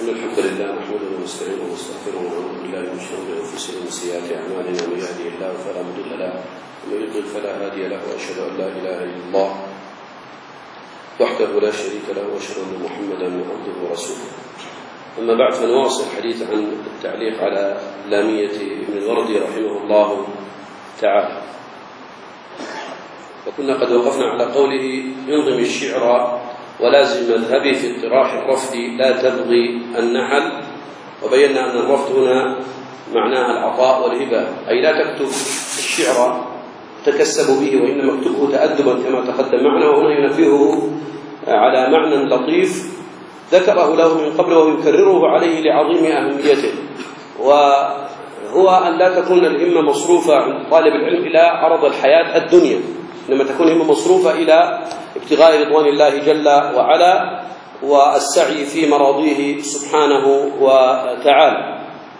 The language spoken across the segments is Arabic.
إن الحمد لله نحمده ونستعينه ونستغفره ونعوذ بالله من شرور أنفسنا ومن سيئات أعمالنا، من يهده الله فلا مضل له ومن يضلل فلا هادي له، وأشهد أن لا إله إلا الله وحده لا شريك له، وأشهد أن محمدا عبده ورسوله. أما بعد، فنواصل الحديث عن التعليق على لامية ابن الوردي رحمه الله تعالى. وكنا قد وقفنا على قوله: ينظم الشعر ولازم مذهبي في اطراح الرفض لا تبغي النحل. وبينا أن الرفض هنا معناها العطاء والهبة، أي لا تكتب الشعر تكسب به، وإنما اكتبه تأدبا كما تقدم معنا. وهنا ينبهه على معنى لطيف ذكره له من قبل ويكرره عليه لعظيم أهميته، وهو أن لا تكون الهمة مصروفة عند طالب العلم إلى عرض الحياة الدنيا، إنما تكون الهمة مصروفة إلى ابتغاء رضوان الله جل وعلا والسعي في مراضيه سبحانه وتعالى.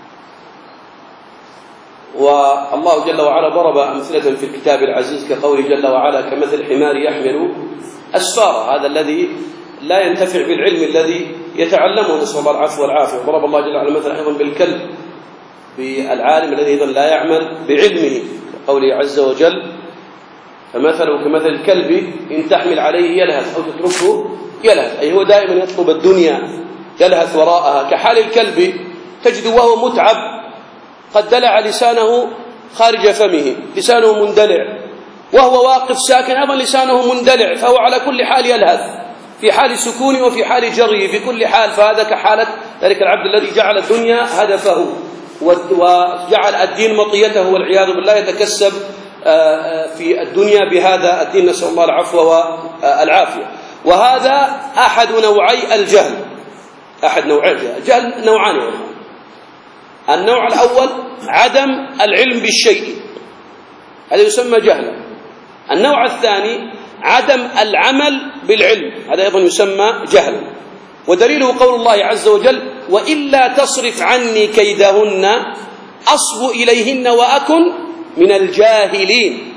والله جل وعلا ضرب أمثلة في الكتاب العزيز كقوله جل وعلا: كمثل حمار يحمل أسفارا. هذا الذي لا ينتفع بالعلم الذي يتعلمه، نسأل الله العفو والعافية. وضرب الله جل وعلا مثلا أيضا بالكلب، بالعالم الذي أيضا لا يعمل بعلمه، كقوله عز وجل: فمثله كمثل الكلب إن تحمل عليه يلهث أو تتركه يلهث، أي هو دائما يطلب الدنيا يلهث وراءها. كحال الكلب تجد وهو متعب قد دلع لسانه خارج فمه، لسانه مندلع، وهو واقف ساكن أيضا لسانه مندلع، فهو على كل حال يلهث، في حال سكونه وفي حال جريه، في كل حال. فهذا كحالة ذلك العبد الذي جعل الدنيا هدفه وجعل الدين مطيته والعياذ بالله، يتكسب في الدنيا بهذا الدين، نسأل الله العفو والعافية. وهذا أحد نوعي الجهل. أحد نوعي الجهل نوعان. النوع الأول عدم العلم بالشيء، هذا يسمى جهلا. النوع الثاني عدم العمل بالعلم، هذا أيضا يسمى جهلا. ودليله قول الله عز وجل: وإلا تصرف عني كيدهن أصب إليهن وأكن من الجاهلين.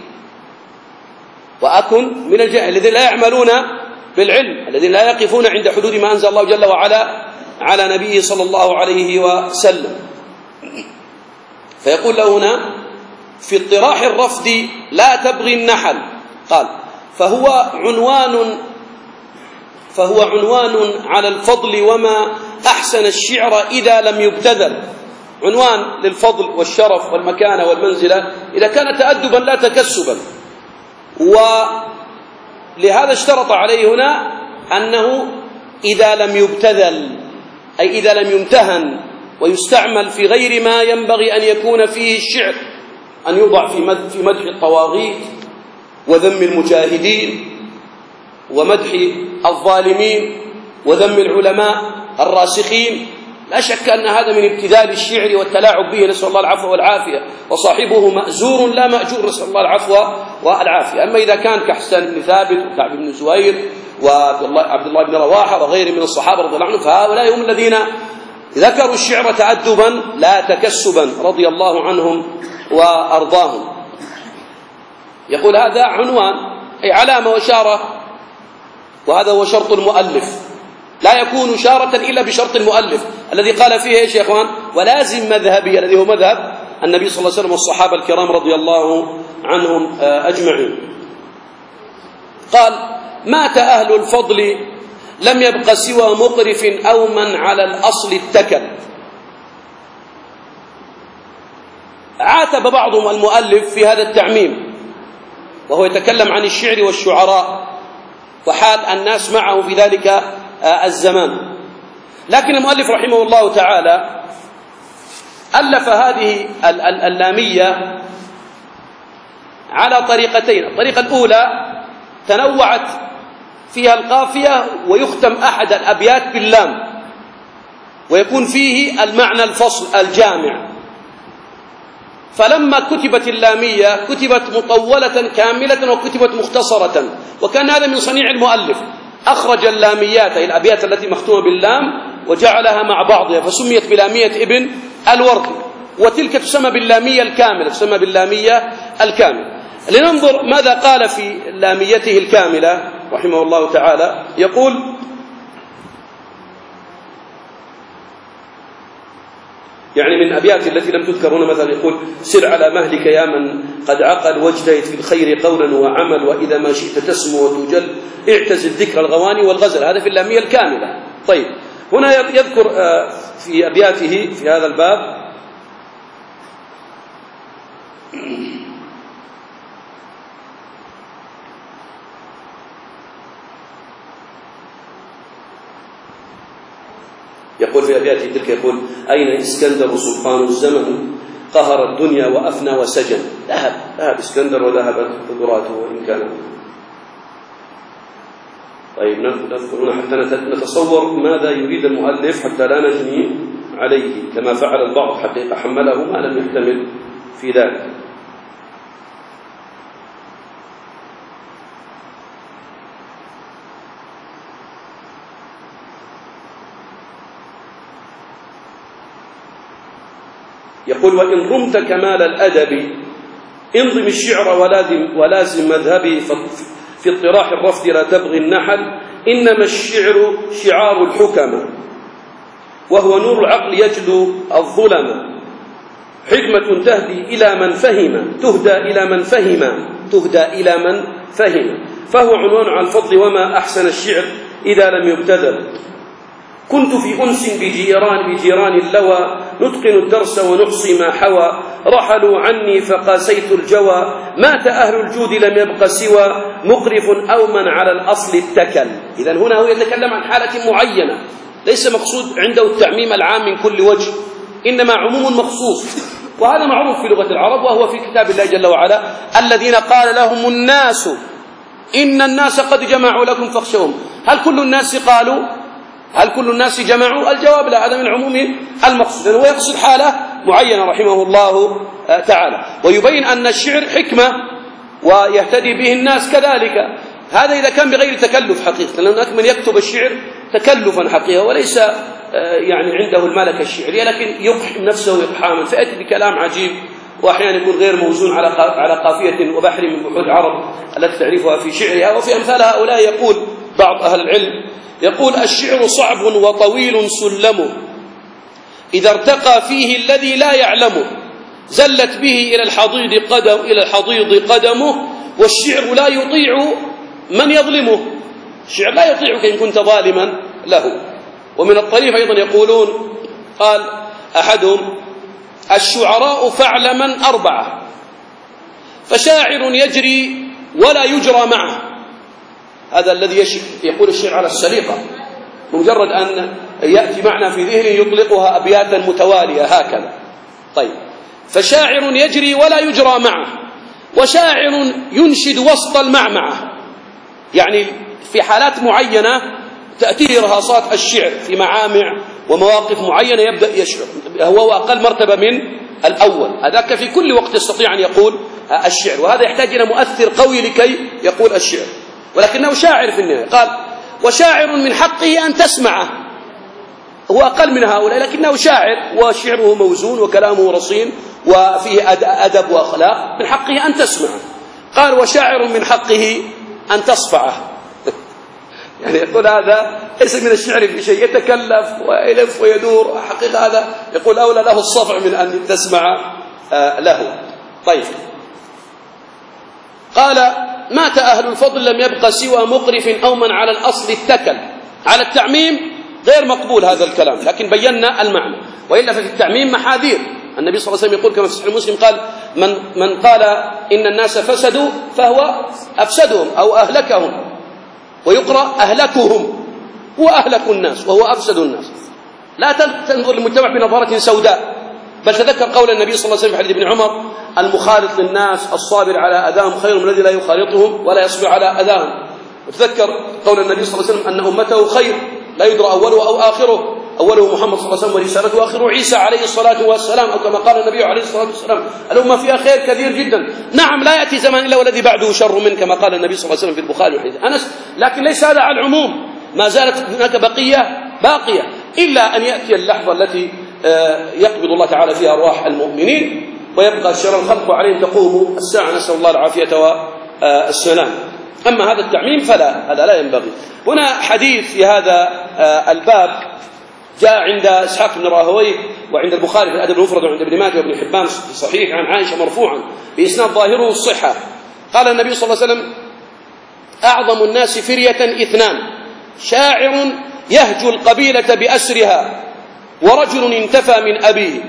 وأكن من الجاهلين، الذين لا يعملون بالعلم، الذين لا يقفون عند حدود ما أنزل الله جل وعلا على نبيه صلى الله عليه وسلم. فيقول له هنا: في اطراح الرفض لا تبغي النحل. قال: فهو عنوان على الفضل وما أحسن الشعر إذا لم يبتذل. عنوان للفضل والشرف والمكانة والمنزلة إذا كان تأدبا لا تكسبا. ولهذا اشترط عليه هنا أنه إذا لم يبتذل، أي إذا لم يمتهن ويستعمل في غير ما ينبغي أن يكون فيه الشعر، أن يوضع في مدح الطواغيت وذم المجاهدين ومدح الظالمين وذم العلماء الراسخين. لا شك أن هذا من ابتذال الشعر والتلاعب به، نسأل الله العفو والعافية، وصاحبه مأزور لا مأجور، نسأل الله العفو والعافية. أما إذا كان كحسان بن ثابت وكعب بن زهير وعبد الله بن رواحة وغيره من الصحابة رضي الله عنهم، فهؤلاء هم الذين ذكروا الشعر تأدبا لا تكسبا رضي الله عنهم وأرضاهم. يقول: هذا عنوان، أي علامة وشارة، وهذا هو شرط المؤلف. لا يكون شارة إلا بشرط المؤلف الذي قال فيه إيش يا إخوان؟ ولازم مذهبي، الذي هو مذهب النبي صلى الله عليه وسلم والصحابة الكرام رضي الله عنهم أجمعين. قال: مات أهل الفضل لم يبق سوى مقرف أو من على الأصل اتكل. عاتب بعضهم المؤلف في هذا التعميم، وهو يتكلم عن الشعر والشعراء وحال الناس معه في ذلك الزمان. لكن المؤلف رحمه الله تعالى ألف هذه اللامية على طريقتين. الطريقة الأولى تنوعت فيها القافية ويختم أحد الأبيات باللام، ويكون فيه المعنى الفصل الجامع. فلما كتبت اللامية كتبت مطولة كاملة وكتبت مختصرة، وكان هذا من صنيع المؤلف. أخرج اللاميات، أي الأبيات التي مختومة باللام، وجعلها مع بعضها فسميت بلامية ابن الوردي، وتلك تسمى باللامية الكاملة، تسمى باللامية الكاملة. لننظر ماذا قال في لاميته الكاملة رحمه الله تعالى. يقول: يعني من أبيات التي لم تذكر هنا مثلا يقول: سر على مهلك يا من قد عقل واجتهد في الخير قولا وعمل، وإذا ما شئت تسمو وتجل اعتزل ذكر الغواني والغزل. هذا في اللامية الكاملة. طيب، هنا يذكر في أبياته في هذا الباب يقول في أبياته تلك يقول: أين اسكندر سلطان الزمن قهر الدنيا وأفنى وسجن. ذهب اسكندر وذهبت قدراته وإن كان. طيب، نذكر هنا حتى نتصور ماذا يريد المؤلف حتى لا نجني عليه كما فعل البعض، حقيقة حمله ما لم يحتمل في ذلك. يقول: وإن رمت كمال الأدب انظم الشعر ولازم مذهبي، في اطراح الرفض لا تبغي النحل، إنما الشعر شعار الحكم وهو نور العقل يجلو الظلم، حكمة تهدي إلى من فهم، تهدى إلى من فهم، فهو عنوان على الفضل وما أحسن الشعر إذا لم يبتذل. كنت في أنس بجيران اللوى، نتقن الدرس ونحصي ما حوى، رحلوا عني فقاسيت الجوى، مات أهل الجود لم يبق سوى، مقرف أو من على الأصل اتكل. إذن هنا هو يتكلم عن حالة معينة، ليس مقصود عنده التعميم العام من كل وجه، إنما عموم مخصوص، وهذا معروف في لغة العرب، وهو في كتاب الله جل وعلا: الذين قال لهم الناس إن الناس قد جمعوا لكم فاخشوهم. هل كل الناس قالوا؟ هل كل الناس جمعوا؟ الجواب لا، هذا من عموم المقصود، هو يقصد حالة معينة رحمه الله تعالى، ويبين أن الشعر حكمة ويهتدي به الناس كذلك. هذا إذا كان بغير تكلف حقيقة، لأن هناك من يكتب الشعر تكلفا حقيقة وليس يعني عنده الملكة الشعرية، لكن يقحم نفسه إقحاما، فيأتي بكلام عجيب وأحيانا يكون غير موزون على قافية وبحر من بحور العرب التي تعرفها في شعرها. وفي أمثال هؤلاء يقول بعض أهل العلم: يقول: الشعر صعب وطويل سلمه، إذا ارتقى فيه الذي لا يعلمه، زلت به إلى الحضيض قدمه، والشعر لا يطيع من يظلمه. الشعر لا يطيعك إن كنت ظالما له. ومن الطريف أيضا يقولون، قال أحدهم: الشعراء فعلما 4، فشاعر يجري ولا يجرى معه. هذا الذي يقول الشعر على السليقة، مجرد أن يأتي معنى في ذهنه يطلقها أبياتا متوالية هكذا. طيب، فشاعر يجري ولا يجرى معه، وشاعر ينشد وسط المعمعة، يعني في حالات معينة تأتيه رهاصات الشعر في معامع ومواقف معينة يبدأ يشعر، هو أقل مرتبة من الأول، هذاك في كل وقت يستطيع أن يقول الشعر، وهذا يحتاج إلى مؤثر قوي لكي يقول الشعر، ولكنه شاعر في النهاية. قال: وشاعر من حقه أن تسمعه، هو أقل من هؤلاء لكنه شاعر، وشعره موزون وكلامه رصين وفيه أدب وأخلاق، من حقه أن تسمعه. قال: وشاعر من حقه أن تصفعه. يعني يقول هذا ليس من الشعر في شيء، يتكلف ويلف ويدور، حقيقة هذا يقول أولى له الصفع من أن تسمع له. طيب، قال: مات أهل الفضل لم يبق سوى مقرف أو من على الأصل اتكل. على التعميم غير مقبول هذا الكلام، لكن بينا المعنى، وإلا ففي التعميم محاذير. النبي صلى الله عليه وسلم يقول كما في صحيح مسلم: قال: من قال إن الناس فسدوا فهو أفسدهم أو أهلكهم، ويقرأ أهلكهم، هو أهلك الناس وهو أفسد الناس. لا تنظر للمجتمع بنظرة سوداء، بل تذكر قول النبي صلى الله عليه وسلم في حديث ابن عمر: المخالط للناس الصابر على أذاهم خير من الذي لا يخالطهم ولا يصبر على أذاهم. وتذكر قول النبي صلى الله عليه وسلم أن أمته خير لا يدرى أوله أو آخره، أوله محمد صلى الله عليه وسلم ورسالته، وآخره عيسى عليه الصلاة والسلام، أو كما قال النبي عليه الصلاة والسلام: الأمة فيها خير كثير جدا. نعم، لا يأتي زمان إلا والذي بعده شر منه، كما قال النبي صلى الله عليه وسلم في البخاري وحديث أنس، لكن ليس هذا على العموم، ما زالت هناك بقية باقية، إلا أن يأتي اللحظة التي يقبض الله تعالى فيها أرواح المؤمنين ويبقى شر الخلق عليهم تقوم الساعة، نسأل الله العافية والسلام. أما هذا التعميم فلا، هذا لا ينبغي. هنا حديث في هذا الباب جاء عند إسحاق بن راهويه وعند البخاري في الأدب المفرد وعند ابن ماجه وابن حبان في صحيح عن عائشة مرفوعا بإسناد ظاهره الصحة، قال النبي صلى الله عليه وسلم: أعظم الناس فرية 2: شاعر يهجو القبيلة بأسرها، ورجل انتفى من أبيه.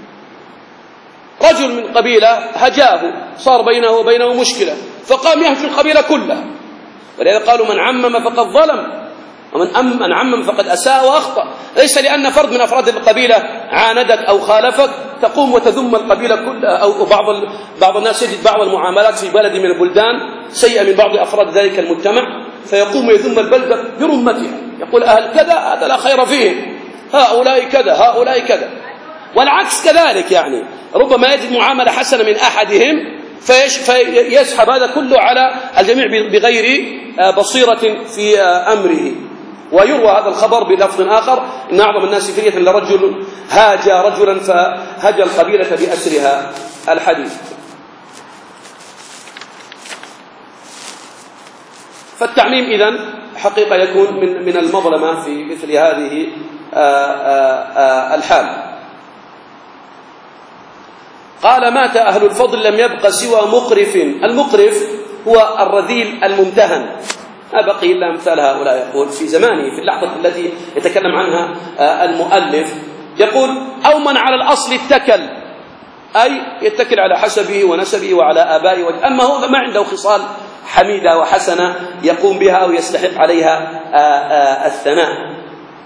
رجل من قبيلة هجاه، صار بينه وبينه مشكلة، فقام يهجو القبيلة كلها. ولذا قالوا: من عمم فقد ظلم، ومن عمم فقد أساء وأخطأ. ليس لأن فرد من أفراد القبيلة عاندك أو خالفك تقوم وتذم القبيلة كلها، أو بعض الناس يجد بعض المعاملات في بلد من البلدان سيئة من بعض أفراد ذلك المجتمع، فيقوم يذم البلدة برمتها، يقول: أهل كذا هذا لا خير فيهم، هؤلاء كذا هؤلاء كذا. والعكس كذلك، يعني ربما يجد معاملة حسنة من أحدهم فيسحب هذا كله على الجميع بغير بصيرة في أمره. ويروى هذا الخبر بلفظ آخر: إن أعظم الناس فرية لرجل هاجى رجلا فهجى القبيلة بأسرها. الحديث. فالتعميم إذن حقيقة يكون من المظلمة في مثل هذه الحال. قال: مات أهل الفضل لم يبق سوى مقرف. المقرف هو الرذيل الممتهن، ما بقي إلا أمثال هؤلاء. يقول في زمانه في اللحظة التي يتكلم عنها المؤلف، يقول: أو من على الأصل اتكل، أي يتكل على حسبه ونسبه وعلى آبائه، أما هو ما عنده خصال حميدة وحسنة يقوم بها أو يستحق عليها الثناء.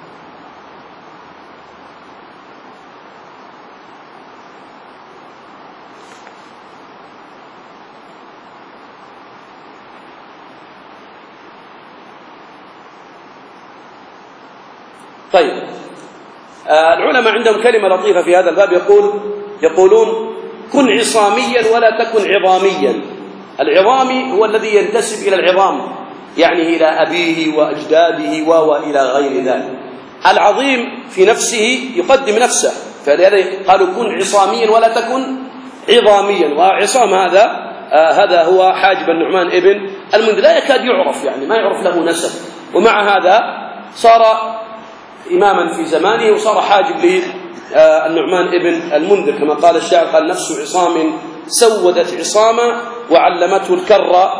طيب، العلماء عندهم كلمة لطيفة في هذا الباب، يقولون: كن عصاميا ولا تكن عظاميا. العظامي هو الذي ينتسب إلى العظام، يعني إلى أبيه وأجداده وإلى غير ذلك. العظيم في نفسه يقدم نفسه، فلذلك قالوا: كن عصاميا ولا تكن عظاميا. وعصام هذا هو حاجب النعمان ابن المنذر، لا يكاد يعرف، يعني ما يعرف له نسب، ومع هذا صار إماما في زمانه وصار حاجب للنعمان ابن المنذر، كما قال الشاعر: قال: نفس عصام سودت عصاما وعلمته الكر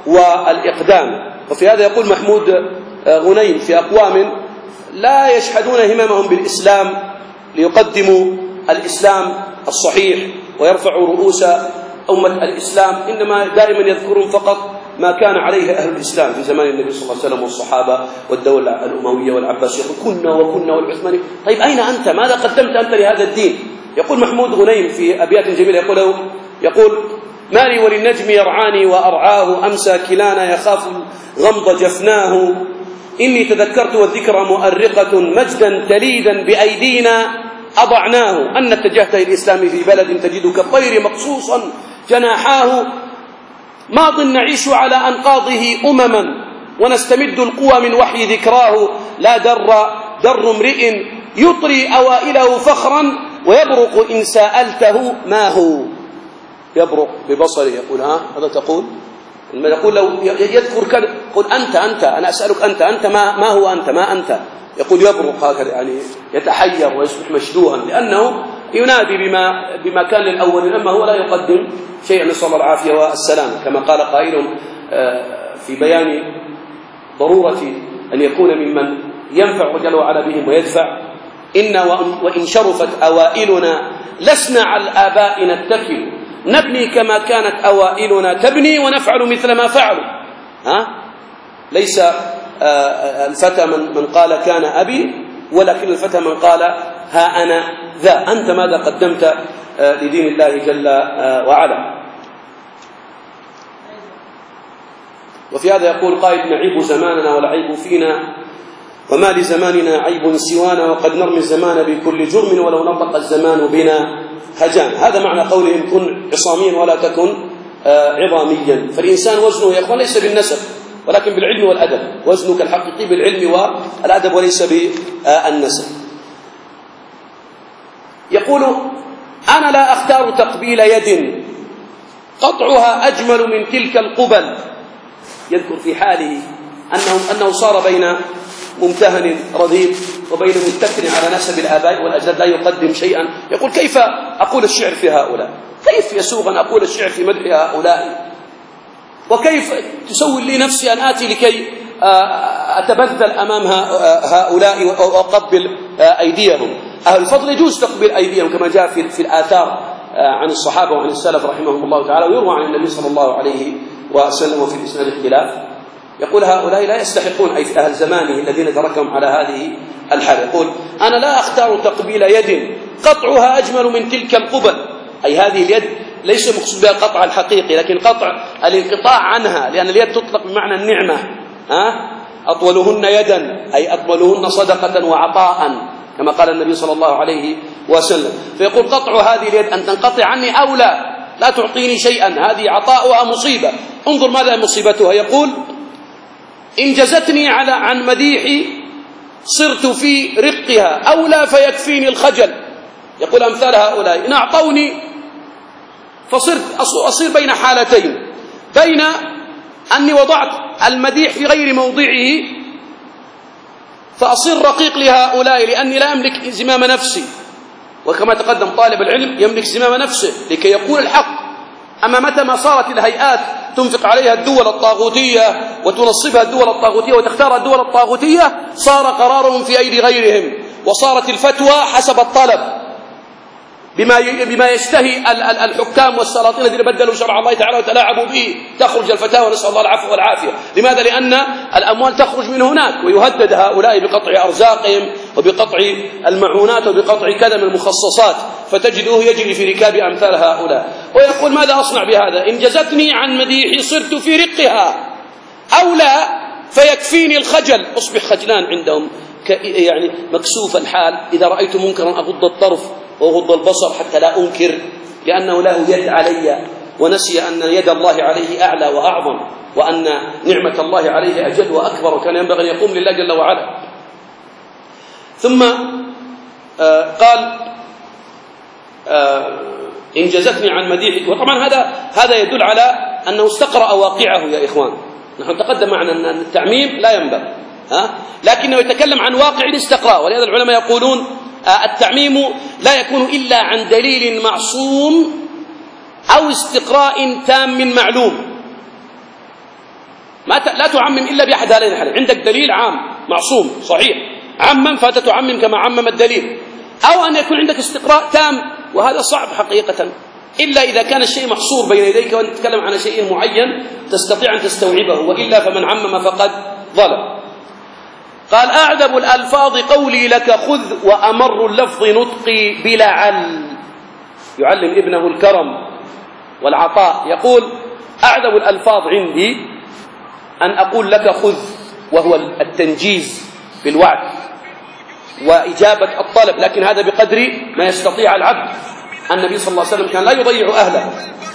والإقدام. وفي هذا يقول محمود غنيم: في أقوام لا يشحذون هممهم بالإسلام ليقدموا الإسلام الصحيح ويرفعوا رؤوس أمة الإسلام، إنما دائما يذكرون فقط ما كان عليه أهل الإسلام في زمان النبي صلى الله عليه وسلم والصحابة والدولة الأموية والعباسية. كنا والعثماني. طيب، أين أنت؟ ماذا قدمت أنت لهذا الدين؟ يقول محمود غنيم في أبيات جميلة، يقول: ما لي وللنجم يرعاني وأرعاه، أمسى كلانا يخاف غمض جفناه، إني تذكرت والذكرى مؤرقة مجدا تليدا بأيدينا أضعناه، أن اتجهت الإسلام في بلد تجد كالطير مقصوصا جناحاه، ماض نعيش على أنقاضه أمما ونستمد القوى من وحي ذكراه، لا در امرئ يطري أوائله فخرا ويبرق إن سألته ما هو. يبرق ببصره، يقول: هذا تقول؟ لما يقول لو يذكر كذا قل أنت أنا أسألك أنت ما هو أنت ما أنت، يقول يبرق هكذا، يعني يتحير ويصبح مشدوها، لأنه ينادي بما كان للأول، أما هو لا يقدم شيئا، نسأل الله العافية والسلام. كما قال قائل في بيان ضرورة أن يكون ممن ينفع جل وعلا بهم ويدفع: إن وإن شرفت أوائلنا لسنا على الآباء نتكل، نبني كما كانت أوائلنا تبني ونفعل مثل ما فعلوا. ليس الفتى من قال كان أبي، ولكن الفتى من قال ها أنا ذا. أنت ماذا قدمت لدين الله جل وعلا؟ وفي هذا يقول قائد: نعيب زماننا والعيب فينا، وما لزماننا عيب سوانا، وقد نرمي الزمان بكل جرم ولو نطق الزمان بنا هجان. هذا معنى قولهم: كن عصاميا ولا تكن عظاميا. فالإنسان وزنه يا أخوان ليس بالنسب ولكن بالعلم والأدب، وزنك الحقيقي بالعلم والأدب وليس بالنسب. يقول: أنا لا أختار تقبيل يد قطعها أجمل من تلك القبل. يذكر في حاله أنه صار بين ممتهن رذيل وبين متكل على نسب الآباء والأجداد لا يقدم شيئا، يقول كيف أقول الشعر في هؤلاء؟ كيف يسوغ أن أقول الشعر في مدح هؤلاء؟ وكيف تسول لي نفسي أن آتي لكي أتبذل أمام هؤلاء وأقبل أيديهم؟ أهل الفضل يجوز تقبل أيديهم كما جاء في الآثار عن الصحابة وعن السلف رحمهم الله تعالى، ويروى عن النبي صلى الله عليه وسلم وفي الإسناد اختلاف. يقول هؤلاء لا يستحقون، أي في أهل زمانه الذين تركهم على هذه الحال، يقول أنا لا أختار تقبيل يد قطعها أجمل من تلك القبل، أي هذه اليد ليس مقصود بها القطع الحقيقي لكن قطع الانقطاع عنها، لأن اليد تطلق بمعنى النعمة. أطولهن يدا أي أطولهن صدقة وعطاء كما قال النبي صلى الله عليه وسلم. فيقول قطع هذه اليد أن تنقطع عني أو لا تعطيني شيئا، هذه عطاؤها مصيبة. انظر ماذا مصيبتها، يقول إن جزتني عن مديحي صرت في رقها أولى فيكفيني الخجل. يقول أمثال هؤلاء إن أعطوني فصرت أصير بين حالتين، بين أني وضعت المديح في غير موضعه فأصير رقيق لهؤلاء لأني لا أملك زمام نفسي، وكما تقدم طالب العلم يملك زمام نفسه لكي يقول الحق. أما متى ما صارت الهيئات تنفق عليها الدول الطاغوتية وتنصبها الدول الطاغوتية وتختار الدول الطاغوتية صار قرارهم في أيدي غيرهم، وصارت الفتوى حسب الطلب بما يشتهي الحكام والسلاطين الذين بدلوا شرع الله تعالى وتلاعبوا به، تخرج الفتاوى نسأل الله العفو والعافية. لماذا؟ لأن الأموال تخرج من هناك، ويهدد هؤلاء بقطع أرزاقهم وبقطع المعونات وبقطع كذا من المخصصات، فتجده يجري في ركاب أمثال هؤلاء. ويقول ماذا أصنع بهذا؟ إن جزتني عن مديحي صرت في رقها أو لا فيكفيني الخجل. أصبح خجلان عندهم، يعني مكسوف الحال، إذا رأيت منكرا أغض الطرف وغض البصر حتى لا أنكر، لأنه له يد علي، ونسي أن يد الله عليه أعلى وأعظم، وأن نعمة الله عليه أجل وأكبر، وكان ينبغي أن يقوم لله جل وعلا. ثم قال إن جزتني عن مديحك. وطبعا هذا يدل على أنه استقرأ واقعه يا إخوان. نحن تقدم معنا أن التعميم لا ينبغي، لكنه يتكلم عن واقع الاستقراء. ولهذا العلماء يقولون التعميم لا يكون إلا عن دليل معصوم أو استقراء تام معلوم. لا تعمم إلا بأحد هذين الحالين. عندك دليل عام معصوم صحيح، عمم فتتعمم كما عمم الدليل، أو أن يكون عندك استقراء تام، وهذا صعب حقيقة إلا إذا كان الشيء محصور بين يديك وأنت تتكلم عن شيء معين تستطيع أن تستوعبه، وإلا فمن عمم فقد ظلم. قال أعذب الألفاظ قولي لك خذ، وأمر اللفظ نطقي بلعل. يعلم ابنه الكرم والعطاء. يقول أعذب الألفاظ عندي أن أقول لك خذ، وهو التنجيز بالوعد وإجابة الطلب، لكن هذا بقدر ما يستطيع العبد. النبي صلى الله عليه وسلم كان لا يضيع أهله.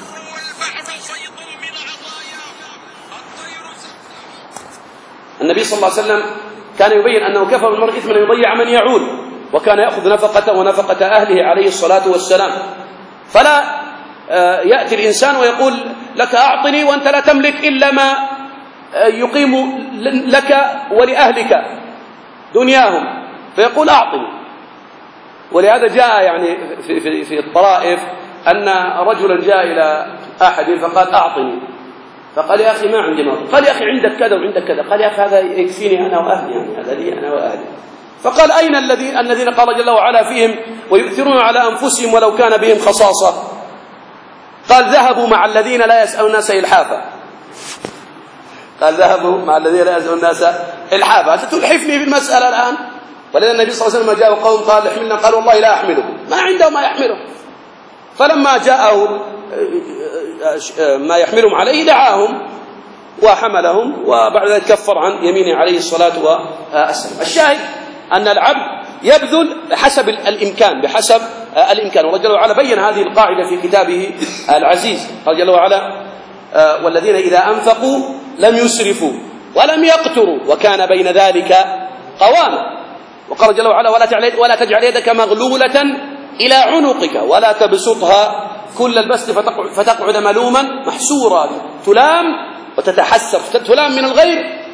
النبي صلى الله عليه وسلم كان يبين أنه كفى بالمرء إثما أن يضيع من يعول، وكان يأخذ نفقته ونفقة أهله عليه الصلاة والسلام. فلا يأتي الإنسان ويقول لك أعطني وأنت لا تملك إلا ما يقيم لك ولأهلك دنياهم، فيقول أعطني. ولهذا جاء يعني في الطرائف أن رجلا جاء إلى أحد فقال أعطني، فقال يا أخي ما عندي مال. قال يا أخي عندك كذا وعندك كذا. قال يا أخي هذا يكفيني أنا وأهلي، يعني هذا لي أنا وأهلي. فقال أين الذين قال جل وعلا فيهم ويؤثرون على أنفسهم ولو كان بهم خصاصة؟ قال ذهبوا مع الذين لا يسألون الناس إلحافا. قال ذهبوا مع الذين لا يسألون الناس إلحافا. أنت تلحفني في المسألة الآن. ولذا النبي صلى الله عليه وسلم جاء قوم قال احملنا، قال والله لا أحمله، ما عنده ما يحمله. فلما جاءه ما يحملهم عليه دعاهم وحملهم، وبعد ذلك كفر عن يمينه عليه الصلاة والسلام. الشاهد أن العبد يبذل حسب الإمكان، بحسب الإمكان. والله جل وعلا بين هذه القاعدة في كتابه العزيز. قال جل وعلا والذين إذا أنفقوا لم يسرفوا ولم يقتروا وكان بين ذلك قواما. وقال جل وعلا ولا تجعل يدك مغلولة إلى عنقك ولا تبسطها كل البسط فتقعد ملوما محسورا. تلام وتتحسر، تلام من الغير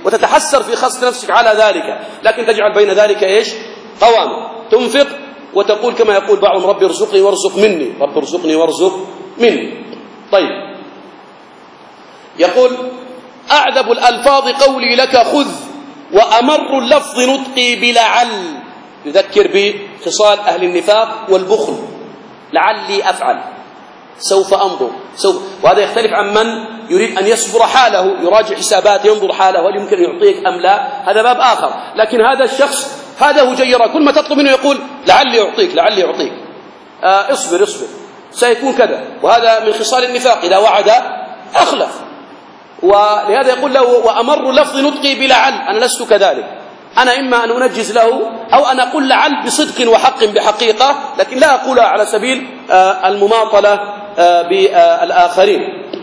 وتتحسر في خص نفسك على ذلك، لكن تجعل بين ذلك إيش؟ قوام، تنفق وتقول كما يقول بعضهم ربي ارزقني وارزق مني، ربي ارزقني وارزق مني. طيب، يقول أعذب الألفاظ قولي لك خذ، وأمر اللفظ نطقي بلعل، يذكر بخصال أهل النفاق والبخل، لعلي أفعل، سوف أنظر، وهذا يختلف عن من يريد أن يصبر حاله، يراجع حساباته، ينظر حاله هل يمكن يعطيك أم لا، هذا باب آخر. لكن هذا الشخص هذا هو جيرة، كل ما تطلب منه يقول لعلي أعطيك، لعلي أعطيك، اصبر سيكون كذا. وهذا من خصال النفاق، إذا وعد أخلف. ولهذا يقول له وأمر لفظ نطقي بلعل، أنا لست كذلك، أنا إما أن أنجز له أو أن أقول لعل بصدق وحق بحقيقة، لكن لا أقولها على سبيل المماطلة بالآخرين.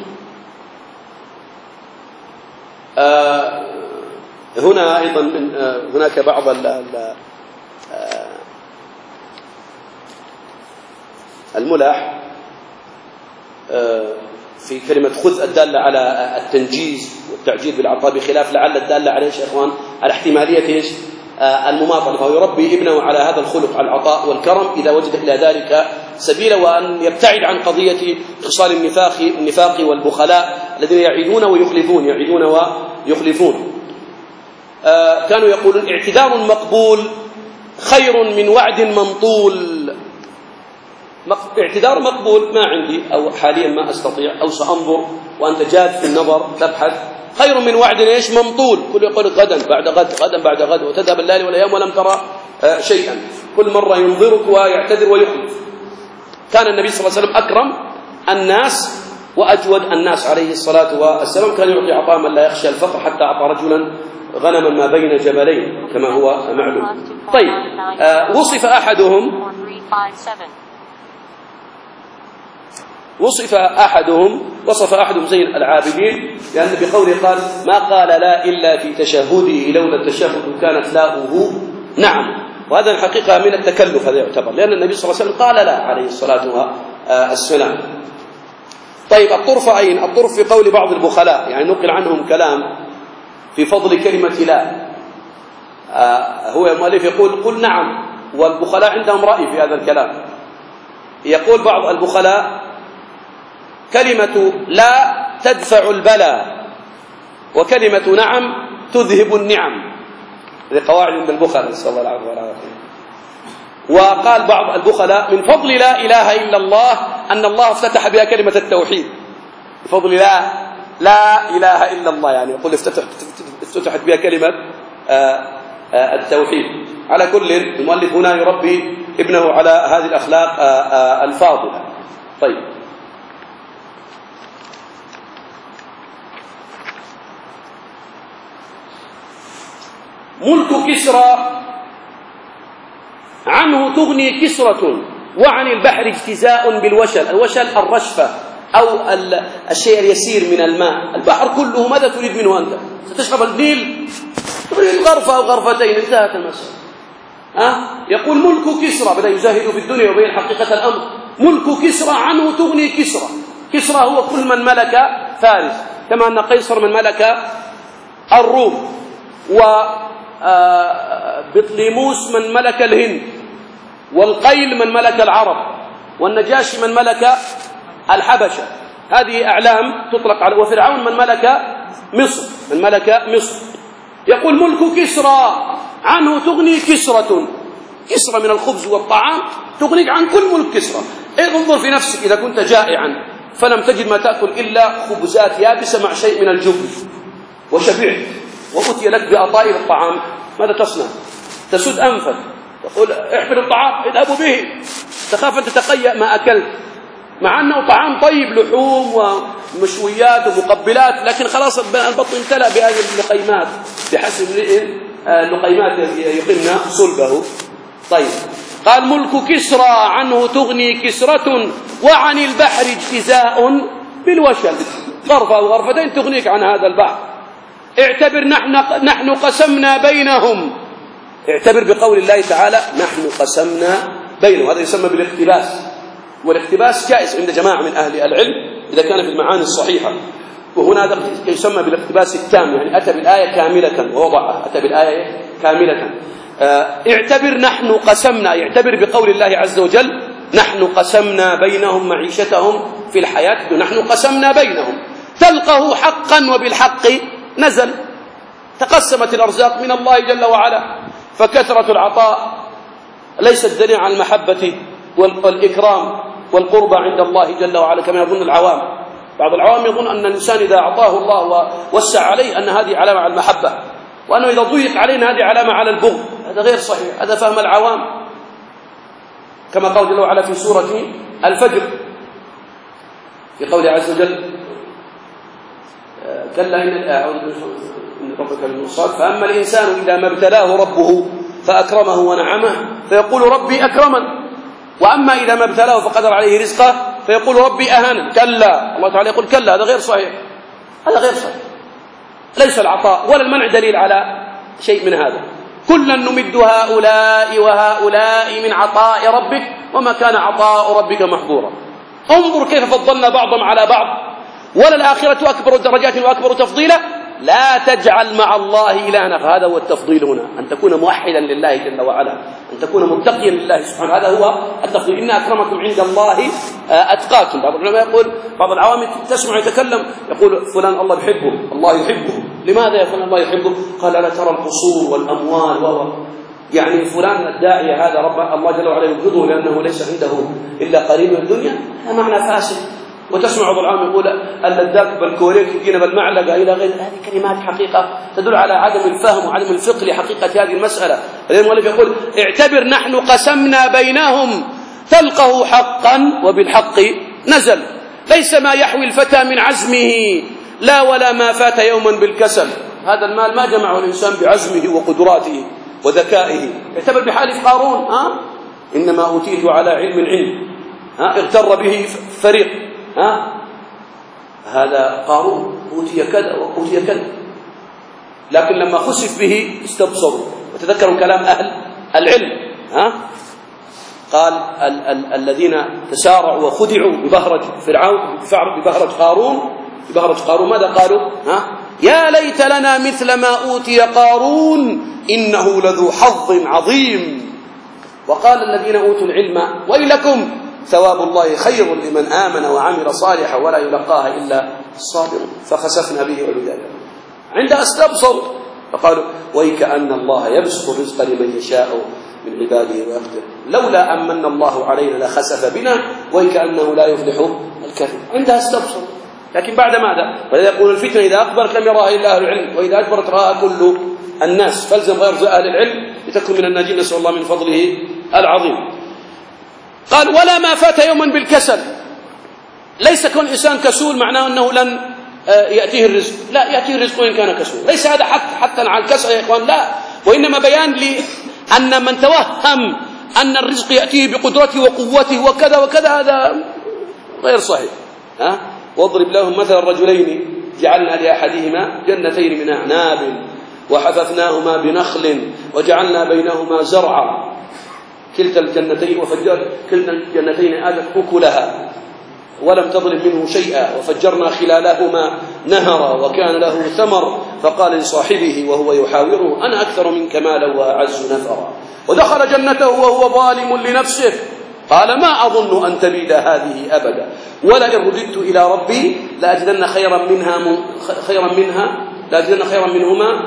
هنا أيضا هناك بعض الملح في كلمة خذ الدالة على التنجيز والتعجيل بالعطاء، بخلاف لعل الدالة على ايش يا اخوان؟ على احتمالية ايش؟ المماطلة. فهو يربي ابنه على هذا الخلق، على العطاء والكرم إذا وجد إلى ذلك سبيلا، وأن يبتعد عن قضية خصال النفاق والبخلاء الذين يعيدون ويخلفون. كانوا يقولون اعتذار مقبول خير من وعد منطول. اعتذار مقبول ما عندي، أو حاليا ما أستطيع، أو سأنظر، وأنت جاد في النظر تبحث، خير من وعد ايش؟ منطول. كل يقول غدا بعد غد، غدا بعد غد، وتذهب الليالي والأيام ولم ترى شيئا. كل مرة ينظرك ويعتذر ويخلف. كان النبي صلى الله عليه وسلم أكرم الناس وأجود الناس عليه الصلاة والسلام، كان يعطي عطاء من لا يخشى الفقر، حتى أعطى رجلا غنما ما بين جبلين كما هو معلوم. طيب، وصف أحدهم زين العابدين، لأن بقوله قال ما قال لا إلا في تشهده، لولا التشهد كانت لاؤه نعم. وهذا الحقيقة من التكلف، هذا يعتبر، لأن النبي صلى الله عليه وسلم قال لا عليه الصلاة والسلام. طيب، الطرف في قول بعض البخلاء، يعني نقل عنهم كلام في فضل كلمة لا. هو المؤلف يقول قل نعم، والبخلاء عندهم رأي في هذا الكلام. يقول بعض البخلاء كلمة لا تدفع البلاء، وكلمة نعم تذهب النعم. هذه قواعد عند البخلاء، نسأل الله العافية والعافية. وقال بعض البخلاء من فضل لا إله إلا الله أن الله افتتح بها كلمة التوحيد، بفضل لا إله إلا الله، يعني يقول افتتحت بها كلمة التوحيد. على كل، المؤلف هنا يربي ابنه على هذه الأخلاق الفاضلة. طيب، ملك كسرى عنه تغني كسرة، وعن البحر اجتزاء بالوشل. الوشل الرشفة أو الشيء اليسير من الماء. البحر كله ماذا تريد منه أنت؟ ستشرب النيل؟ تريد غرفة أو غرفتين، انتهت المسألة. يقول ملك كسرى، بدأ يزاهد في الدنيا وبين حقيقة الأمر. ملك كسرى عنه تغني كسرى. كسرى هو كل من ملك فارس، كما أن قيصر من ملك الروم، وبطليموس من ملك الهند، والقيل من ملك العرب، والنجاشي من ملك الحبشة. هذه أعلام تطلق على. وفرعون من ملك مصر. يقول ملك كسرى عنه تغني كسرة من الخبز والطعام تغنيك عن كل ملك كسرى. انظر في نفسك إذا كنت جائعا فلم تجد ما تأكل إلا خبزات يابسة مع شيء من الجبن، وشبعت وأتي لك بأطائر الطعام، ماذا تصنع؟ تسد أنفك، تقول احفل الطعام اذهبوا به، تخاف أن تتقيأ ما أكلت، مع أنه طعام طيب، لحوم ومشويات ومقبلات، لكن خلاص البطن امتلأ بهذه اللقيمات بحسب اللقيمات يقمن صلبه. طيب، قال ملك كسرى عنه تغني كسرة، وعن البحر اجتزاء بالوشل. غرفة أو غرفتين تغنيك عن هذا البحر. اعتبر نحن قسمنا بينهم. اعتبر بقول الله تعالى نحن قسمنا بينهم، هذا يسمى بالاقتباس، والاقتباس جائز عند جماعة من أهل العلم إذا كان في المعاني الصحيحة. وهنا يسمى بالاقتباس التام، يعني أتى بالآية كاملة ووضعها، أتى بالآية كاملة. اعتبر نحن قسمنا، يعتبر بقول الله عز وجل نحن قسمنا بينهم معيشتهم في الحياة، نحن قسمنا بينهم، تلقه حقا وبالحق نزل. تقسمت الأرزاق من الله جل وعلا، فكثرة العطاء ليست دليل على المحبة والإكرام والقربة عند الله جل وعلا كما يظن العوام. بعض العوام يظن أن الإنسان إذا أعطاه الله ووسع عليه أن هذه علامة على المحبة، وأنه إذا ضيق علينا هذه علامة على البغض. هذا غير صحيح، هذا فهم العوام. كما قال جل وعلا في سورة الفجر في قوله عز وجل كلا إن ربك للمرصاد فأما الإنسان إذا ما ابتلاه ربه فأكرمه ونعمه فيقول ربي أكرمن، وأما إذا ما ابتلاه فقدر عليه رزقه فيقول ربي أهانن. كلا، الله تعالى يقول كلا، هذا غير صحيح، هذا غير صحيح. ليس العطاء ولا المنع دليل على شيء من هذا. كلا نمد هؤلاء وهؤلاء من عطاء ربك وما كان عطاء ربك محظورا. انظر كيف فضلنا بعضهم على بعض، وللآخرة أكبر درجات وأكبر تفضيلا. لا تجعل مع الله إلها، هذا هو التفضيل هنا، أن تكون موحدا لله جل وعلا، أن تكون متقيا لله سبحانه، هذا هو التفضيل. إن أكرمكم عند الله أتقاكم. بعض العلماء يقول، بعض العوام تسمع يتكلم يقول فلان الله يحبه، الله يحبه. لماذا يا فلان الله يحبه؟ قال ألا ترى القصور والأموال يعني فلان الداعية هذا رب الله جل وعلا يبغضه لأنه ليس عنده إلا قليل من الدنيا. هذا معنى فاسد. وتسمع بعض العام يقول اللذاك بالكوريك يجينا بالمعلقة إلى غير هذه كلمات حقيقة تدل على عدم الفهم وعدم الفقه لحقيقة هذه المسألة. المؤلف يقول اعتبر نحن قسمنا بينهم تلقه حقا وبالحق نزل. ليس ما يحوي الفتى من عزمه لا ولا ما فات يوما بالكسل. هذا المال ما جمعه الإنسان بعزمه وقدراته وذكائه. اعتبر بحال قارون، إنما أوتيت على علم عندي، اغتر به فريق، هذا قارون أوتي كذا وأوتي كذا. لكن لما خسف به استبصروا. وتذكروا كلام أهل العلم، قال الذين تسارعوا وخدعوا ببهرج فرعون ببهرج قارون ماذا قالوا؟ يا ليت لنا مثل ما أوتي قارون إنه لذو حظ عظيم. وقال الذين أوتوا العلم ويلكم ثواب الله خير لمن آمن وعمل صالحا ولا يلقاها إلا الصابرون. فخسفنا به وبداره عند استبصروا فقالوا ويكأن الله يبسط الرزق لمن يشاء من عباده ويقدر لولا أمن الله علينا لخسف بنا ويكأنه لا يفلح الكافر. عندها استبصروا. لكن بعد ماذا؟ ولذا يقول الفتنة إذا أكبرت لم يراها إلا أهل العلم وإذا أكبرت رآها كل الناس. فالزم غير أهل العلم لتكن من الناجين، نسأل الله من فضله العظيم. قال ولا ما فات يوما بالكسل. ليس كون إنسان كسول معناه أنه لن يأتيه الرزق، لا، يأتيه الرزق وإن كان كسول. ليس هذا حتى على الكسل يا إخوان، لا، وإنما بيان لأن من توهم أن الرزق يأتيه بقدرته وقوته وكذا وكذا هذا غير صحيح. واضرب لهم مثل الرجلين جعلنا لأحدهما جنتين من أعناب وحففناهما بنخل وجعلنا بينهما زرعا كلتا الجنتين آتت أكلها ولم تظلم منه شيئا وفجرنا خلالهما نهرا وكان له ثمر فقال لصاحبه وهو يحاوره أنا أكثر منك مالا وأعز نفرا ودخل جنته وهو ظالم لنفسه قال ما أظن أن تبيد هذه أبدا ولئن رددت إلى ربي لأجدن خيرا منهما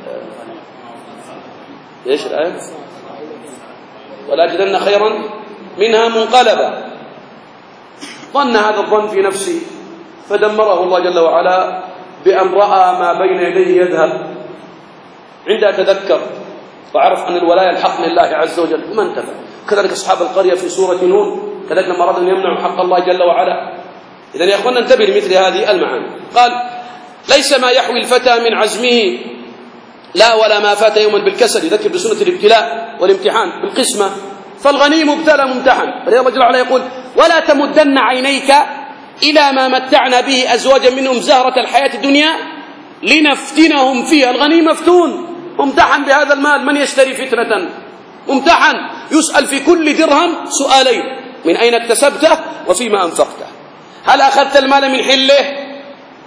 ايش الآية؟ ولأجدن خيرا منها منقلبا. ظن هذا الظن في نفسه فدمره الله جل وعلا بأن رأى ما بين يديه يذهب. عندها تذكر وعرف أن الولاية الحق لله عز وجل وما انتفع. كذلك أصحاب القرية في سورة نون كذلك لما أرادوا أن يمنعوا حق الله جل وعلا. إذن يا أخوانا انتبه لمثل هذه المعاني. قال ليس ما يحوي الفتى من عزمه لا ولا ما فات يوما بالكسل. يذكر بسنة الابتلاء والامتحان بالقسمة. فالغني مبتلى ممتحن. فالله جل وعلا يقول ولا تمدن عينيك إلى ما متعنا به أزواجا منهم زهرة الحياة الدنيا لنفتنهم فيها. الغني مفتون ممتحن بهذا المال. من يشتري فتنة؟ ممتحن يسأل في كل درهم سؤالين: من أين اكتسبته وفيما أنفقته. هل أخذت المال من حله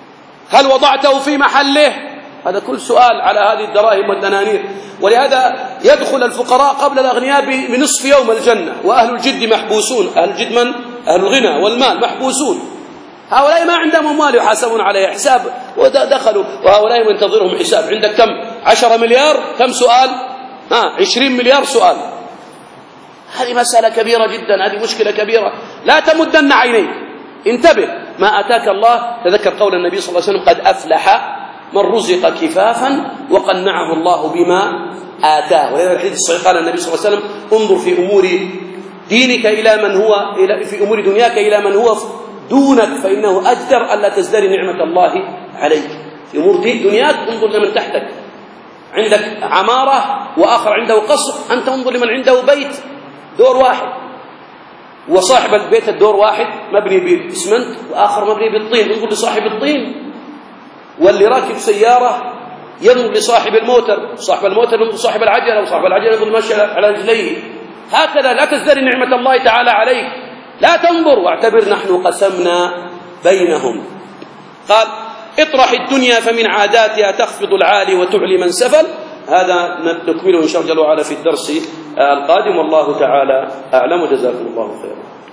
هل وضعته في محله؟ هذا كل سؤال على هذه الدراهم والدنانير. ولهذا يدخل الفقراء قبل الأغنياء بنصف يوم الجنة، وأهل الجد محبوسون. أهل الجد من؟ أهل الغنى والمال محبوسون. هؤلاء ما عندهم أموال يحاسبون عليها حساب ودخلوا، وهؤلاء ينتظرهم حساب. عندك كم؟ 10 مليار، كم سؤال؟ 20 مليار سؤال. هذه مسألة كبيرة جدا، هذه مشكلة كبيرة. لا تمدن عينيك، انتبه ما أتاك الله. تذكر قول النبي صلى الله عليه وسلم: قد أفلح من رزق كفافا وقنعه الله بما آتاه. ولهذا الحديث الصحيح قال النبي صلى الله عليه وسلم: انظر في أمور دينك إلى من هو في أمور دنياك إلى من هو دونك، فإنه أجدر ألا تزدري نعمة الله عليك. في أمور دنياك انظر لمن تحتك. عندك عمارة وآخر عنده قصر، أنت انظر لمن عنده بيت دور واحد، وصاحب البيت الدور واحد مبني بالإسمنت وآخر مبني بالطين، انظر لصاحب الطين. واللي راكب سيارة ينظر لصاحب الموتر، صاحب الموتر ينظر لصاحب العجلة، وصاحب العجلة ينظر ماشي على رجليه. هكذا لا تزدري نعمة الله تعالى عليك، لا تنظر. واعتبر نحن قسمنا بينهم. قال: اطرح الدنيا فمن عاداتها تخفض العالي وتعلي من سفل. هذا نكمله إن شاء الله جل وعلا في الدرس القادم، والله تعالى أعلم. جزاكم الله خيرا.